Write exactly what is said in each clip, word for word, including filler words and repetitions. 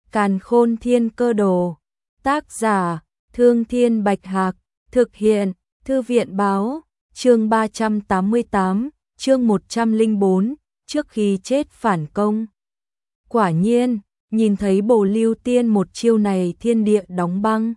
Càn Khôn Thiên Cơ Đồ. Tác giả: Thương Thiên Bạch Hạc. Thực hiện: Thư viện báo. Chương ba trăm tám mươi tám, chương một trăm lẻ bốn, trước khi chết phản công. Quả nhiên, nhìn thấy Bồ Lưu Tiên một chiêu này thiên địa đóng băng.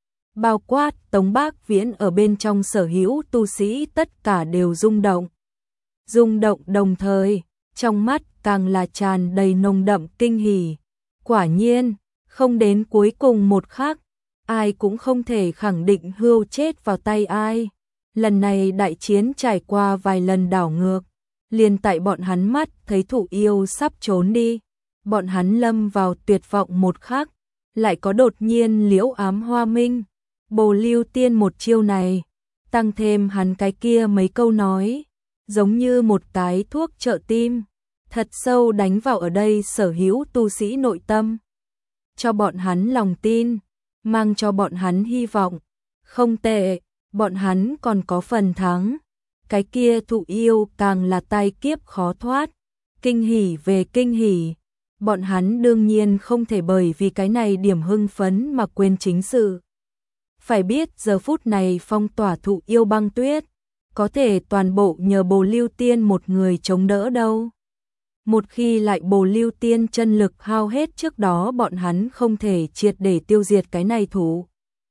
Bao quát Tống Bác Viễn ở bên trong sở hữu tu sĩ tất cả đều rung động. Rung động đồng thời, trong mắt càng là tràn đầy nồng đậm kinh hỉ. Quả nhiên, không đến cuối cùng một khắc, ai cũng không thể khẳng định Hưu chết vào tay ai. Lần này đại chiến trải qua vài lần đảo ngược, liền tại bọn hắn mắt thấy Thụ Yêu sắp trốn đi, bọn hắn lâm vào tuyệt vọng một khắc, lại có đột nhiên liễu ám hoa minh. Bồ Lưu Tiên một chiêu này, tăng thêm hắn cái kia mấy câu nói, giống như một cái thuốc trợ tim, thật sâu đánh vào ở đây sở hữu tu sĩ nội tâm, cho bọn hắn lòng tin, mang cho bọn hắn hy vọng. Không tệ, bọn hắn còn có phần thắng. Cái kia Thụ Yêu càng là tai kiếp khó thoát. Kinh hỉ về kinh hỉ, bọn hắn đương nhiên không thể bởi vì cái này điểm hưng phấn mà quên chính sự. Phải biết giờ phút này phong tỏa Thụ Yêu băng tuyết, có thể toàn bộ nhờ Bồ Lưu Tiên một người chống đỡ đâu. Một khi lại Bồ Lưu Tiên chân lực hao hết trước đó bọn hắn không thể triệt để tiêu diệt cái này Thụ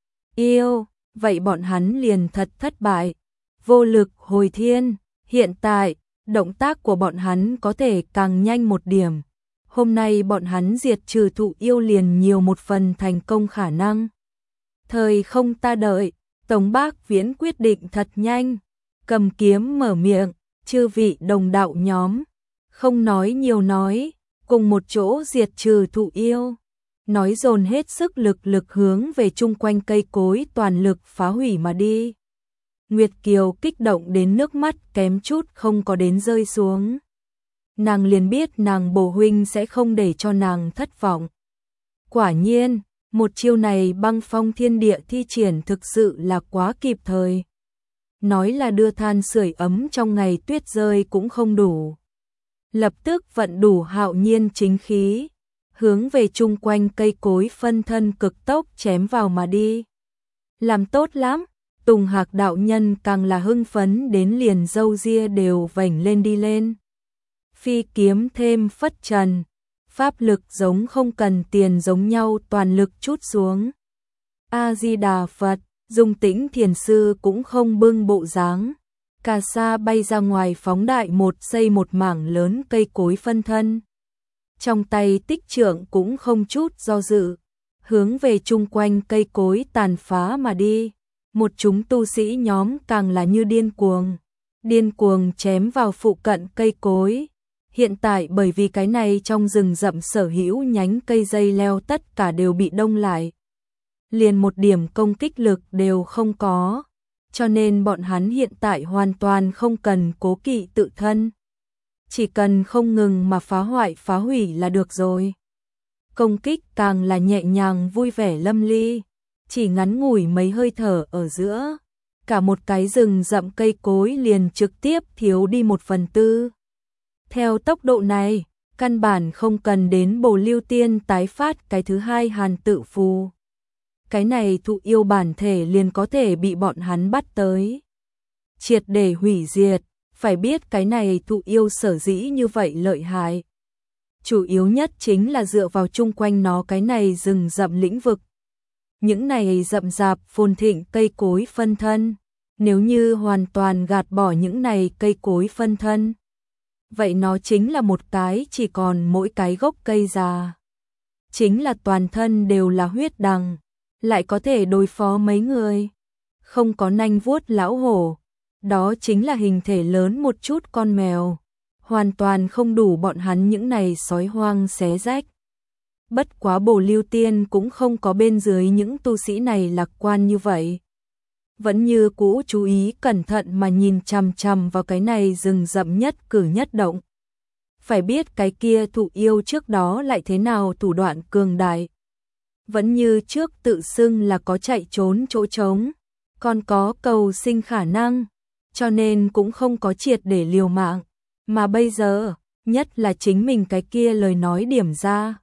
Yêu, vậy bọn hắn liền thật thất bại, vô lực hồi thiên. Hiện tại, động tác của bọn hắn có thể càng nhanh một điểm. Hôm nay bọn hắn diệt trừ Thụ Yêu liền nhiều một phần thành công khả năng. Thời không ta đợi, Tống Bác Viễn quyết định thật nhanh, cầm kiếm mở miệng, chư vị đồng đạo nhóm, không nói nhiều nói, cùng một chỗ diệt trừ Thụ Yêu. Nói dồn hết sức lực lực hướng về chung quanh cây cối toàn lực phá hủy mà đi. Nguyệt Kiều kích động đến nước mắt kém chút không có đến rơi xuống. Nàng liền biết nàng Bồ huynh sẽ không để cho nàng thất vọng. Quả nhiên, một chiêu này băng phong thiên địa thi triển thực sự là quá kịp thời. Nói là đưa than sưởi ấm trong ngày tuyết rơi cũng không đủ. Lập tức vận đủ hạo nhiên chính khí, hướng về chung quanh cây cối phân thân cực tốc chém vào mà đi. Làm tốt lắm, Tùng Hạc đạo nhân càng là hưng phấn đến liền râu ria đều vểnh lên đi lên. Phi kiếm thêm phất trần, pháp lực giống không cần tiền giống nhau toàn lực chút xuống. A-di-đà Phật, Dung Tĩnh Thiền Sư cũng không bưng bộ dáng. Cà sa bay ra ngoài phóng đại một xây một mảng lớn cây cối phân thân. Trong tay tích trượng cũng không chút do dự, hướng về chung quanh cây cối tàn phá mà đi. Một chúng tu sĩ nhóm càng là như điên cuồng, điên cuồng chém vào phụ cận cây cối. Hiện tại bởi vì cái này trong rừng rậm sở hữu nhánh cây dây leo tất cả đều bị đông lại, liền một điểm công kích lực đều không có, cho nên bọn hắn hiện tại hoàn toàn không cần cố kỵ tự thân, chỉ cần không ngừng mà phá hoại phá hủy là được rồi. Công kích càng là nhẹ nhàng vui vẻ lâm ly, chỉ ngắn ngủi mấy hơi thở ở giữa, cả một cái rừng rậm cây cối liền trực tiếp thiếu đi một phần tư. Theo tốc độ này, căn bản không cần đến Bồ Lưu Tiên tái phát cái thứ hai hàn tự phù. Cái này Thụ Yêu bản thể liền có thể bị bọn hắn bắt tới, triệt để hủy diệt. Phải biết cái này Thụ Yêu sở dĩ như vậy lợi hại, chủ yếu nhất chính là dựa vào chung quanh nó cái này rừng rậm lĩnh vực. Những này rậm rạp phồn thịnh cây cối phân thân, nếu như hoàn toàn gạt bỏ những này cây cối phân thân, vậy nó chính là một cái chỉ còn mỗi cái gốc cây già. Chính là toàn thân đều là huyết đằng, lại có thể đối phó mấy người. Không có nanh vuốt lão hổ, đó chính là hình thể lớn một chút con mèo, hoàn toàn không đủ bọn hắn những này sói hoang xé rách. Bất quá Bồ Lưu Tiên cũng không có bên dưới những tu sĩ này lạc quan như vậy. Vẫn như cũ chú ý cẩn thận mà nhìn chằm chằm vào cái này rừng rậm nhất cử nhất động. Phải biết cái kia Thụ Yêu trước đó lại thế nào thủ đoạn cường đại. Vẫn như trước tự xưng là có chạy trốn chỗ trống, còn có cầu sinh khả năng, cho nên cũng không có triệt để liều mạng. Mà bây giờ, nhất là chính mình cái kia lời nói điểm ra,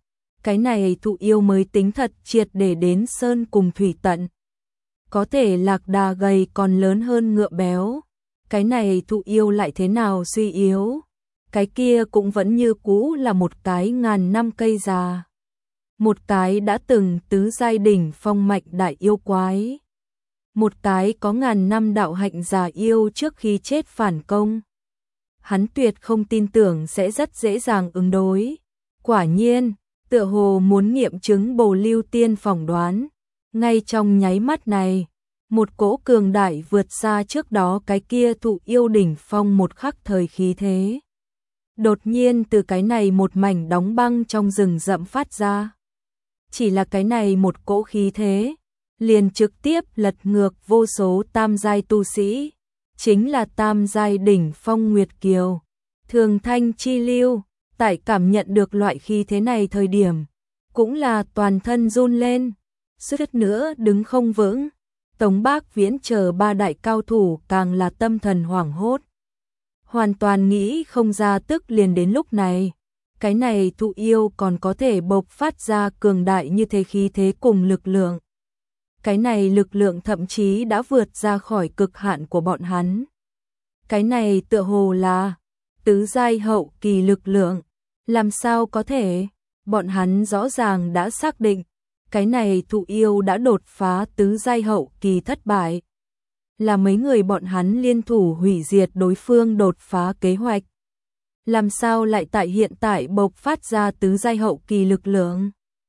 cái này thụ yêu mới tính thật triệt để đến sơn cùng thủy tận. Có thể lạc đà gầy còn lớn hơn ngựa béo, cái này thụ yêu lại thế nào suy yếu, cái kia cũng vẫn như cũ là một cái ngàn năm cây già. Một cái đã từng tứ giai đỉnh phong mạnh đại yêu quái. Một cái có ngàn năm đạo hạnh già yêu trước khi chết phản công. Hắn tuyệt không tin tưởng sẽ rất dễ dàng ứng đối. Quả nhiên, tựa hồ muốn nghiệm chứng Bồ Lưu Tiên phỏng đoán. Ngay trong nháy mắt này, một cỗ cường đại vượt xa trước đó cái kia thụ yêu đỉnh phong một khắc thời khí thế. Đột nhiên từ cái này một mảnh đóng băng trong rừng rậm phát ra. Chỉ là cái này một cỗ khí thế, liền trực tiếp lật ngược vô số tam giai tu sĩ, chính là tam giai đỉnh phong Nguyệt Kiều. Thường Thanh Chi Lưu, tại cảm nhận được loại khí thế này thời điểm, cũng là toàn thân run lên, suýt nữa đứng không vững. Tống Bác Viễn chờ ba đại cao thủ càng là tâm thần hoảng hốt. Hoàn toàn nghĩ không ra tức liền đến lúc này. Cái này thụ yêu còn có thể bộc phát ra cường đại như thế khí thế cùng lực lượng. Cái này lực lượng thậm chí đã vượt ra khỏi cực hạn của bọn hắn. Cái này tựa hồ là tứ giai hậu kỳ lực lượng. Làm sao có thể? Bọn hắn rõ ràng đã xác định. Cái này thụ yêu đã đột phá tứ giai hậu kỳ thất bại. Là mấy người bọn hắn liên thủ hủy diệt đối phương đột phá kế hoạch. Làm sao lại tại hiện tại bộc phát ra tứ giai hậu kỳ lực lượng?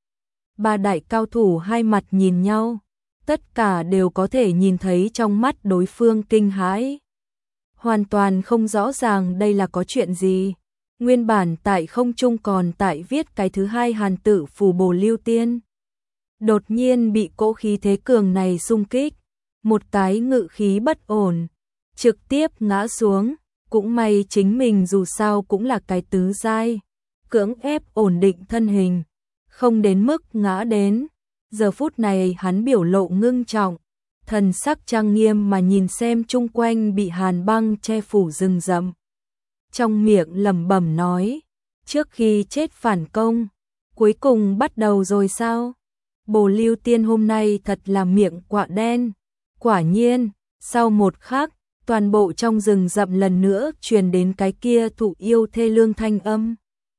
Ba đại cao thủ hai mặt nhìn nhau, tất cả đều có thể nhìn thấy trong mắt đối phương kinh hãi. Hoàn toàn không rõ ràng đây là có chuyện gì. Nguyên bản tại không trung còn tại viết cái thứ hai hàn tự phù Bồ Lưu Tiên. Đột nhiên bị cỗ khí thế cường này xung kích, một cái ngự khí bất ổn, trực tiếp ngã xuống. Cũng may chính mình dù sao cũng là cái tứ giai, cưỡng ép ổn định thân hình, không đến mức ngã đến. Giờ phút này hắn biểu lộ ngưng trọng, thần sắc trang nghiêm mà nhìn xem chung quanh bị hàn băng che phủ rừng rậm. Trong miệng lẩm bẩm nói, trước khi chết phản công, cuối cùng bắt đầu rồi sao? Bồ Lưu Tiên hôm nay thật là miệng quạ đen. Quả nhiên, sau một khắc, toàn bộ trong rừng rậm lần nữa truyền đến cái kia thụ yêu thê lương thanh âm.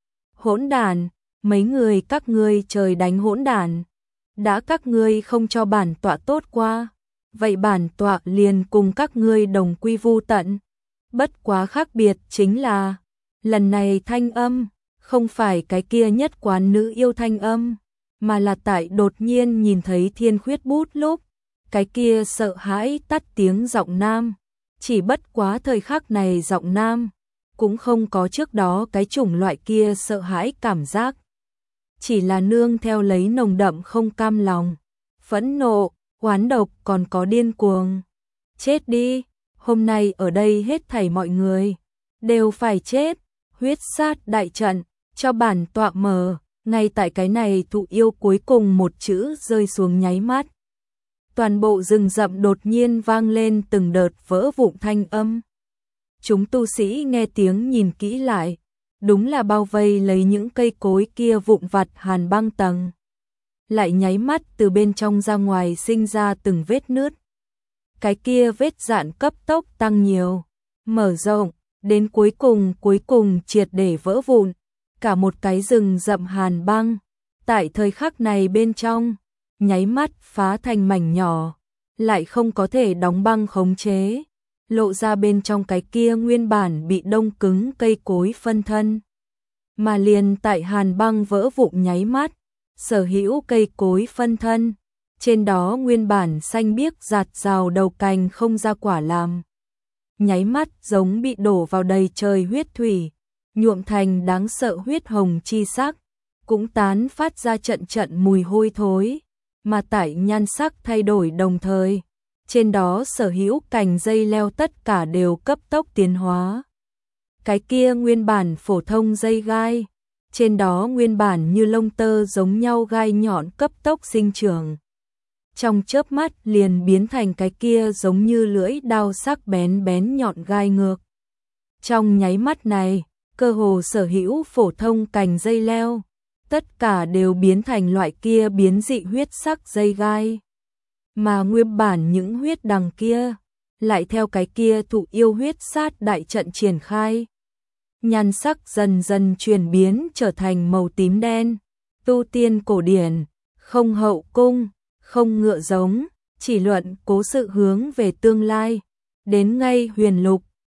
Hỗn đản, mấy người các ngươi trời đánh hỗn đản. Đã các ngươi không cho bản tọa tốt qua, vậy bản tọa liền cùng các ngươi đồng quy vu tận. Bất quá khác biệt chính là, lần này thanh âm, không phải cái kia nhất quán nữ yêu thanh âm, mà là tại đột nhiên nhìn thấy Thiên Khuyết bút lúc, cái kia sợ hãi tắt tiếng giọng nam. Chỉ bất quá thời khắc này giọng nam, cũng không có trước đó cái chủng loại kia sợ hãi cảm giác. Chỉ là nương theo lấy nồng đậm không cam lòng, phẫn nộ, oán độc còn có điên cuồng. Chết đi, hôm nay ở đây hết thảy mọi người, đều phải chết, huyết sát đại trận, cho bản tọa mở. Ngay tại cái này thụ yêu cuối cùng một chữ rơi xuống nháy mắt. Toàn bộ rừng rậm đột nhiên vang lên từng đợt vỡ vụn thanh âm. Chúng tu sĩ nghe tiếng nhìn kỹ lại, đúng là bao vây lấy những cây cối kia vụn vặt hàn băng tầng. Lại nháy mắt từ bên trong ra ngoài sinh ra từng vết nứt. Cái kia vết dạn cấp tốc tăng nhiều, mở rộng, đến cuối cùng cuối cùng triệt để vỡ vụn. Cả một cái rừng rậm hàn băng, tại thời khắc này bên trong, nháy mắt phá thành mảnh nhỏ, lại không có thể đóng băng khống chế, lộ ra bên trong cái kia nguyên bản bị đông cứng cây cối phân thân. Mà liền tại hàn băng vỡ vụn nháy mắt, sở hữu cây cối phân thân, trên đó nguyên bản xanh biếc rạt rào đầu cành không ra quả làm. Nháy mắt giống bị đổ vào đầy trời huyết thủy, nhuộm thành đáng sợ huyết hồng chi sắc, cũng tán phát ra trận trận mùi hôi thối, mà tại nhan sắc thay đổi đồng thời, trên đó sở hữu cành dây leo tất cả đều cấp tốc tiến hóa. Cái kia nguyên bản phổ thông dây gai, trên đó nguyên bản như lông tơ giống nhau gai nhọn cấp tốc sinh trưởng. Trong chớp mắt liền biến thành cái kia giống như lưỡi đao sắc bén bén nhọn gai ngược. Trong nháy mắt này, cơ hồ sở hữu phổ thông cành dây leo, tất cả đều biến thành loại kia biến dị huyết sắc dây gai. Mà nguyên bản những huyết đằng kia, lại theo cái kia thụ yêu huyết sát đại trận triển khai. Nhan sắc dần dần chuyển biến trở thành màu tím đen, tu tiên cổ điển, không hậu cung, không ngựa giống, chỉ luận cố sự hướng về tương lai. Đến ngay huyền lục,